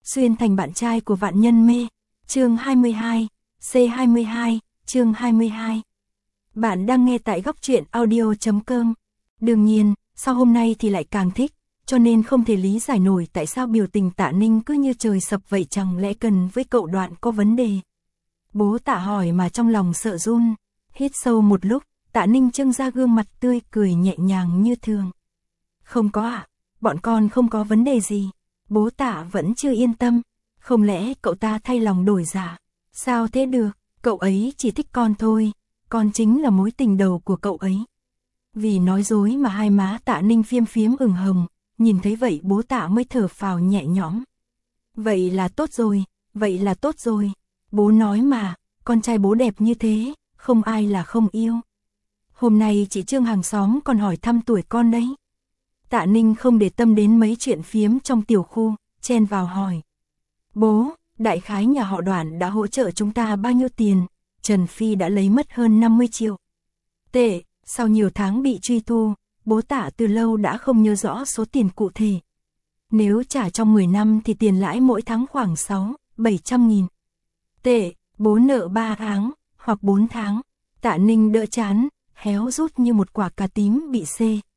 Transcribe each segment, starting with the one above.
xuyên thành bạn trai của vạn nhân mê. Chương 22, C22, chương 22. Bạn đang nghe tại góc truyện audio.com. Đương nhiên, sau hôm nay thì lại càng thích, cho nên không thể lý giải nổi tại sao biểu tình Tạ Ninh cứ như trời sập vậy, chẳng lẽ Cần với cậu Đoạn có vấn đề. Bố Tạ hỏi mà trong lòng sợ run, hít sâu một lúc, Tạ Ninh trưng ra gương mặt tươi cười nhẹ nhàng như thường. Không có ạ, bọn con không có vấn đề gì. Bố Tạ vẫn chưa yên tâm, không lẽ cậu ta thay lòng đổi dạ? Sao thế được, cậu ấy chỉ thích con thôi, con chính là mối tình đầu của cậu ấy. Vì nói dối mà hai má Tạ Ninh phiếm phiếm ửng hồng, nhìn thấy vậy bố Tạ mới thở phào nhẹ nhõm. Vậy là tốt rồi, vậy là tốt rồi. Bố nói mà, con trai bố đẹp như thế, không ai là không yêu. Hôm nay chị Trương hàng xóm còn hỏi thăm tuổi con đấy. Tạ Ninh không để tâm đến mấy chuyện phiếm trong tiểu khu, chen vào hỏi. Bố, đại khái nhà họ Đoạn đã hỗ trợ chúng ta bao nhiêu tiền? Trần Phi đã lấy mất hơn 50 triệu. Tệ, sau nhiều tháng bị truy thu, bố Tạ từ lâu đã không nhớ rõ số tiền cụ thể. Nếu trả trong 10 năm thì tiền lãi mỗi tháng khoảng 600-700 nghìn. Tệ, bố nợ 3 tháng, hoặc 4 tháng. Tạ Ninh đỡ chán, héo rút như một quả cà tím bị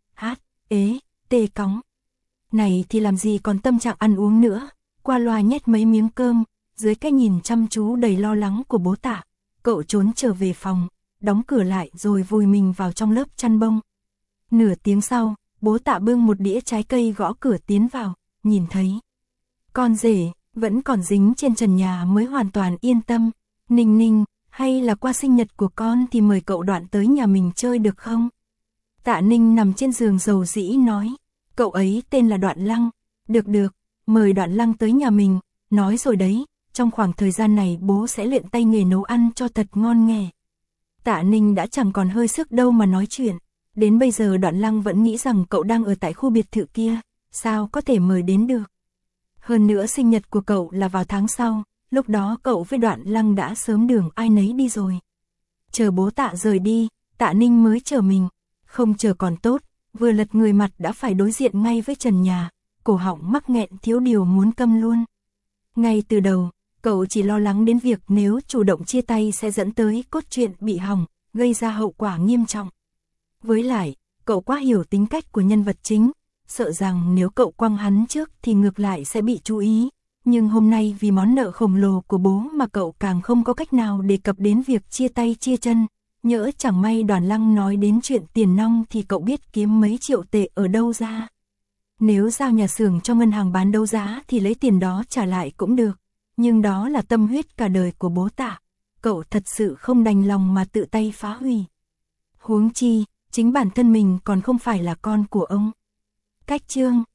tê cóng. Này thì làm gì còn tâm trạng ăn uống nữa, qua loa nhét mấy miếng cơm, dưới cái nhìn chăm chú đầy lo lắng của bố Tạ, cậu trốn trở về phòng, đóng cửa lại rồi vùi mình vào trong lớp chăn bông. Nửa tiếng sau, bố Tạ bưng một đĩa trái cây gõ cửa tiến vào, nhìn thấy con rể vẫn còn dính trên trần nhà mới hoàn toàn yên tâm. Ninh Ninh, hay là qua sinh nhật của con thì mời cậu Đoạn tới nhà mình chơi được không? Tạ Ninh nằm trên giường dầu dĩ nói, cậu ấy tên là Đoạn Lăng. Được, mời Đoạn Lăng tới nhà mình, nói rồi đấy, trong khoảng thời gian này bố sẽ luyện tay nghề nấu ăn cho thật ngon nghẻ. Tạ Ninh đã chẳng còn hơi sức đâu mà nói chuyện, đến bây giờ Đoạn Lăng vẫn nghĩ rằng cậu đang ở tại khu biệt thự kia, sao có thể mời đến được. Hơn nữa sinh nhật của cậu là vào tháng sau, lúc đó cậu với Đoạn Lăng đã sớm đường ai nấy đi rồi. Chờ bố Tạ rời đi, Tạ Ninh mới chờ mình, không chờ còn tốt, vừa lật người mặt đã phải đối diện ngay với trần nhà, cổ họng mắc nghẹn thiếu điều muốn câm luôn. Ngay từ đầu, cậu chỉ lo lắng đến việc nếu chủ động chia tay sẽ dẫn tới cốt truyện bị hỏng, gây ra hậu quả nghiêm trọng. Với lại, cậu quá hiểu tính cách của nhân vật chính, sợ rằng nếu cậu quăng hắn trước thì ngược lại sẽ bị chú ý. Nhưng hôm nay vì món nợ khổng lồ của bố mà cậu càng không có cách nào đề cập đến việc chia tay chia chân. Nhỡ chẳng may Đoàn Lăng nói đến chuyện tiền nong thì cậu biết kiếm mấy triệu tệ ở đâu ra. Nếu giao nhà xưởng cho ngân hàng bán đấu giá thì lấy tiền đó trả lại cũng được. Nhưng đó là tâm huyết cả đời của bố Tạ, cậu thật sự không đành lòng mà tự tay phá hủy. Huống chi, chính bản thân mình còn không phải là con của ông. Cách chương